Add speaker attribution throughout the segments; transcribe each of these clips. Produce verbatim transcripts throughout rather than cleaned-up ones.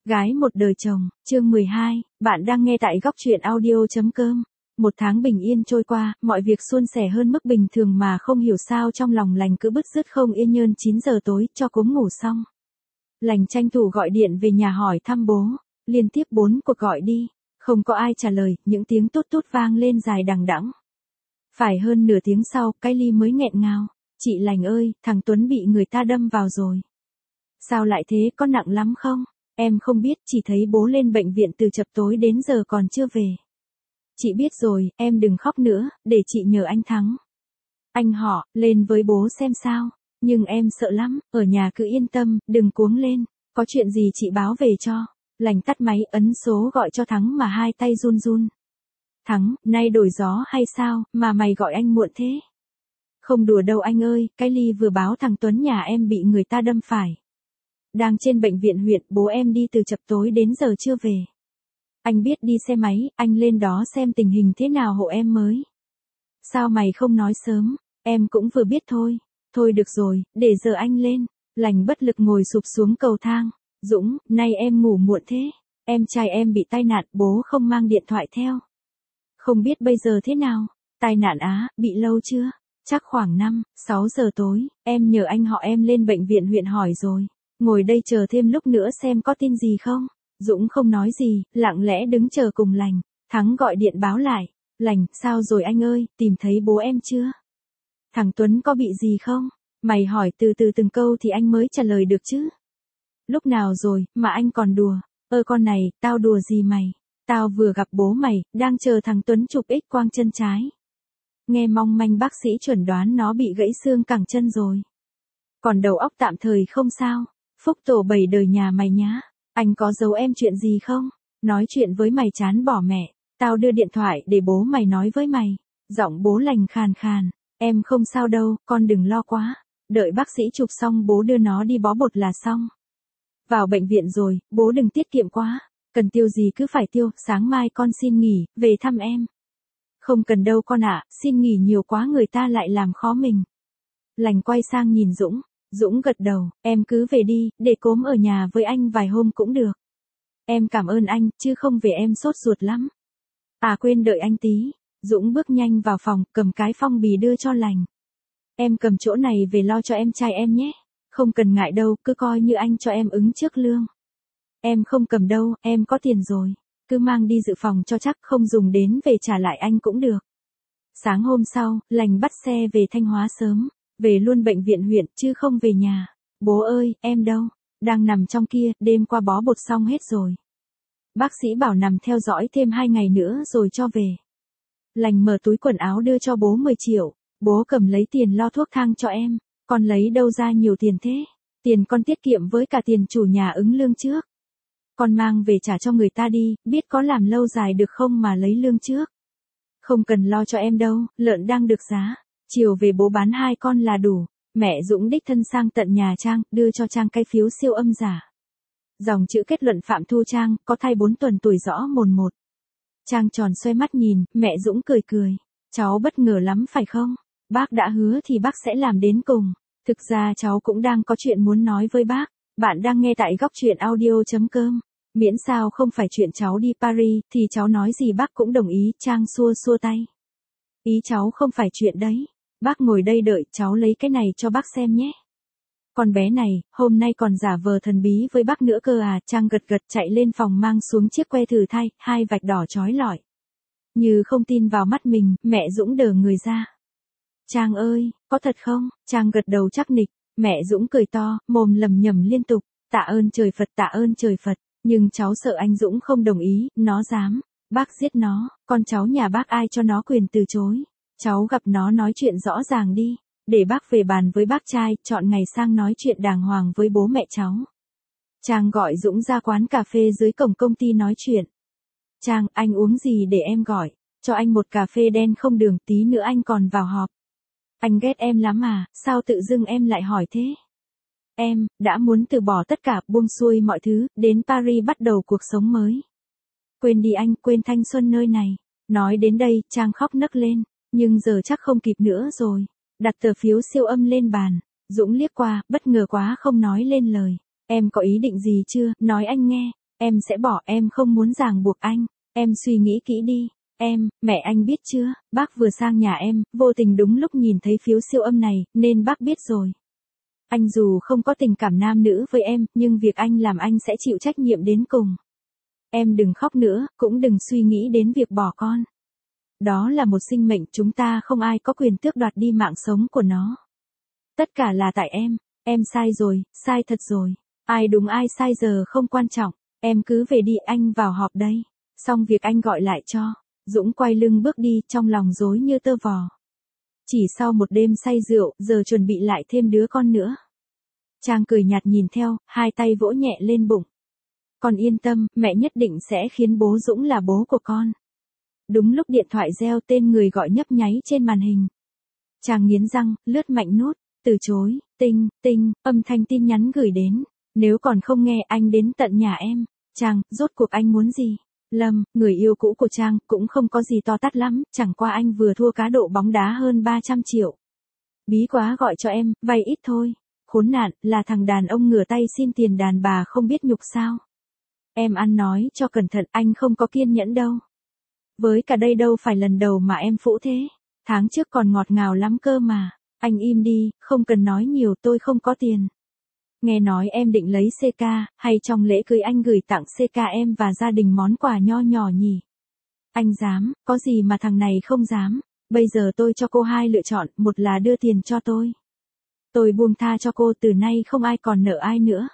Speaker 1: Gái một đời chồng, chương mười hai, bạn đang nghe tại góc truyện audio chấm com. Một tháng bình yên trôi qua, mọi việc suôn sẻ hơn mức bình thường mà không hiểu sao trong lòng Lành cứ bứt rứt không yên. Nhơn chín giờ tối, cho cốm ngủ xong. Lành tranh thủ gọi điện về nhà hỏi thăm bố, liên tiếp bốn cuộc gọi đi, không có ai trả lời, những tiếng tút tút vang lên dài đằng đẵng. Phải hơn nửa tiếng sau, cái ly mới nghẹn ngào, chị Lành ơi, thằng Tuấn bị người ta đâm vào rồi. Sao lại thế, có nặng lắm không? Em không biết, chỉ thấy bố lên bệnh viện từ chập tối đến giờ còn chưa về. Chị biết rồi, em đừng khóc nữa, để chị nhờ anh Thắng. Anh họ, lên với bố xem sao. Nhưng em sợ lắm, ở nhà cứ yên tâm, đừng cuống lên. Có chuyện gì chị báo về cho. Lành tắt máy ấn số gọi cho Thắng mà hai tay run run. Thắng, nay đổi gió hay sao, mà mày gọi anh muộn thế? Không đùa đâu anh ơi, cái ly vừa báo thằng Tuấn nhà em bị người ta đâm phải. Đang trên bệnh viện huyện, bố em đi từ chập tối đến giờ chưa về. Anh biết đi xe máy, anh lên đó xem tình hình thế nào hộ em mới. Sao mày không nói sớm, em cũng vừa biết thôi. Thôi được rồi, để giờ anh lên. Lành bất lực ngồi sụp xuống cầu thang. Dũng, nay em ngủ muộn thế. Em trai em bị tai nạn, bố không mang điện thoại theo. Không biết bây giờ thế nào. Tai nạn á, bị lâu chưa? Chắc khoảng năm, sáu giờ tối, em nhờ anh họ em lên bệnh viện huyện hỏi rồi. Ngồi đây chờ thêm lúc nữa xem có tin gì không. Dũng không nói gì, lặng lẽ đứng chờ cùng Lành. Thắng gọi điện báo lại. Lành, sao rồi anh ơi, tìm thấy bố em chưa? Thằng Tuấn có bị gì không? Mày hỏi từ từ từng câu thì anh mới trả lời được chứ. Lúc nào rồi, mà anh còn đùa. Ơ con này, tao đùa gì mày? Tao vừa gặp bố mày, đang chờ thằng Tuấn chụp X quang chân trái. Nghe mong manh bác sĩ chuẩn đoán nó bị gãy xương cẳng chân rồi. Còn đầu óc tạm thời không sao. Phúc tổ bảy đời nhà mày nhá. Anh có giấu em chuyện gì không? Nói chuyện với mày chán bỏ mẹ. Tao đưa điện thoại để bố mày nói với mày. Giọng bố Lành khàn khàn. Em không sao đâu, con đừng lo quá. Đợi bác sĩ chụp xong bố đưa nó đi bó bột là xong. Vào bệnh viện rồi, bố đừng tiết kiệm quá. Cần tiêu gì cứ phải tiêu, sáng mai con xin nghỉ, về thăm em. Không cần đâu con ạ, xin nghỉ nhiều quá người ta lại làm khó mình. Lành quay sang nhìn Dũng. Dũng gật đầu, em cứ về đi, để cốm ở nhà với anh vài hôm cũng được. Em cảm ơn anh, chứ không về em sốt ruột lắm. À quên đợi anh tí. Dũng bước nhanh vào phòng, cầm cái phong bì đưa cho Lành. Em cầm chỗ này về lo cho em trai em nhé. Không cần ngại đâu, cứ coi như anh cho em ứng trước lương. Em không cầm đâu, em có tiền rồi. Cứ mang đi dự phòng cho chắc, không dùng đến về trả lại anh cũng được. Sáng hôm sau, Lành bắt xe về Thanh Hóa sớm. Về luôn bệnh viện huyện, chứ không về nhà. Bố ơi, em đâu? Đang nằm trong kia, đêm qua bó bột xong hết rồi. Bác sĩ bảo nằm theo dõi thêm hai ngày nữa rồi cho về. Lành mở túi quần áo đưa cho bố mười triệu. Bố cầm lấy tiền lo thuốc thang cho em. Con lấy đâu ra nhiều tiền thế? Tiền con tiết kiệm với cả tiền chủ nhà ứng lương trước. Con mang về trả cho người ta đi, biết có làm lâu dài được không mà lấy lương trước. Không cần lo cho em đâu, lợn đang được giá. Chiều về bố bán hai con là đủ. Mẹ Dũng đích thân sang tận nhà Trang, đưa cho Trang cái phiếu siêu âm giả. Dòng chữ kết luận Phạm Thu Trang, có thai bốn tuần tuổi rõ mồn một. Trang tròn xoay mắt nhìn, mẹ Dũng cười cười. Cháu bất ngờ lắm phải không? Bác đã hứa thì bác sẽ làm đến cùng. Thực ra cháu cũng đang có chuyện muốn nói với bác. Bạn đang nghe tại góc truyện audio chấm com. Miễn sao không phải chuyện cháu đi Paris, thì cháu nói gì bác cũng đồng ý. Trang xua xua tay. Ý cháu không phải chuyện đấy. Bác ngồi đây đợi, cháu lấy cái này cho bác xem nhé. Con bé này, hôm nay còn giả vờ thần bí với bác nữa cơ à. Trang gật gật chạy lên phòng mang xuống chiếc que thử thai, hai vạch đỏ chói lọi. Như không tin vào mắt mình, mẹ Dũng đờ người ra. Trang ơi, có thật không? Trang gật đầu chắc nịch. Mẹ Dũng cười to, mồm lầm nhầm liên tục. Tạ ơn trời Phật, tạ ơn trời Phật. Nhưng cháu sợ anh Dũng không đồng ý, nó dám. Bác giết nó, con cháu nhà bác ai cho nó quyền từ chối. Cháu gặp nó nói chuyện rõ ràng đi. Để bác về bàn với bác trai, chọn ngày sang nói chuyện đàng hoàng với bố mẹ cháu. Trang gọi Dũng ra quán cà phê dưới cổng công ty nói chuyện. Trang, anh uống gì để em gọi? Cho anh một cà phê đen không đường, tí nữa anh còn vào họp. Anh ghét em lắm à, sao tự dưng em lại hỏi thế? Em, đã muốn từ bỏ tất cả, buông xuôi mọi thứ, đến Paris bắt đầu cuộc sống mới. Quên đi anh, quên thanh xuân nơi này. Nói đến đây, Trang khóc nấc lên. Nhưng giờ chắc không kịp nữa rồi. Đặt tờ phiếu siêu âm lên bàn. Dũng liếc qua, bất ngờ quá không nói lên lời. Em có ý định gì chưa, nói anh nghe. Em sẽ bỏ, em không muốn ràng buộc anh. Em suy nghĩ kỹ đi. Em, mẹ anh biết chưa, bác vừa sang nhà em, vô tình đúng lúc nhìn thấy phiếu siêu âm này, nên bác biết rồi. Anh dù không có tình cảm nam nữ với em, nhưng việc anh làm anh sẽ chịu trách nhiệm đến cùng. Em đừng khóc nữa, cũng đừng suy nghĩ đến việc bỏ con. Đó là một sinh mệnh, chúng ta không ai có quyền tước đoạt đi mạng sống của nó. Tất cả là tại em, em sai rồi, sai thật rồi. Ai đúng ai sai giờ không quan trọng, em cứ về đi, anh vào họp đây. Xong việc anh gọi lại cho. Dũng quay lưng bước đi, trong lòng rối như tơ vò. Chỉ sau một đêm say rượu, giờ chuẩn bị lại thêm đứa con nữa. Trang cười nhạt nhìn theo, hai tay vỗ nhẹ lên bụng. Con yên tâm, mẹ nhất định sẽ khiến bố Dũng là bố của con. Đúng lúc điện thoại reo, tên người gọi nhấp nháy trên màn hình. Trang nghiến răng, lướt mạnh nút, từ chối, tinh, tinh, âm thanh tin nhắn gửi đến. Nếu còn không nghe, anh đến tận nhà em. Trang, rốt cuộc anh muốn gì? Lâm, người yêu cũ của Trang, cũng không có gì to tát lắm, chẳng qua anh vừa thua cá độ bóng đá hơn ba trăm triệu. Bí quá gọi cho em, vay ít thôi. Khốn nạn, là thằng đàn ông ngửa tay xin tiền đàn bà không biết nhục sao. Em ăn nói cho cẩn thận, anh không có kiên nhẫn đâu. Với cả đây đâu phải lần đầu mà em phũ thế. Tháng trước còn ngọt ngào lắm cơ mà. Anh im đi, không cần nói nhiều, tôi không có tiền. Nghe nói em định lấy xê ca, hay trong lễ cưới anh gửi tặng xê ca em và gia đình món quà nho nhỏ nhỉ? Anh dám, có gì mà thằng này không dám. Bây giờ tôi cho cô hai lựa chọn, một là đưa tiền cho tôi. Tôi buông tha cho cô, từ nay không ai còn nợ ai nữa.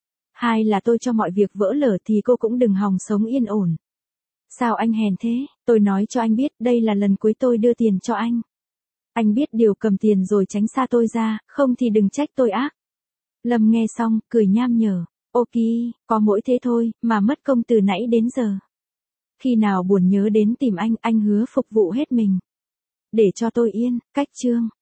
Speaker 1: Hai là tôi cho mọi việc vỡ lở thì cô cũng đừng hòng sống yên ổn. Sao anh hèn thế? Tôi nói cho anh biết, đây là lần cuối tôi đưa tiền cho anh. Anh biết điều, cầm tiền rồi tránh xa tôi ra, không thì đừng trách tôi ác. Lâm nghe xong, cười nham nhở. Ok, có mỗi thế thôi, mà mất công từ nãy đến giờ. Khi nào buồn nhớ đến tìm anh, anh hứa phục vụ hết mình. Để cho tôi yên, cách chương.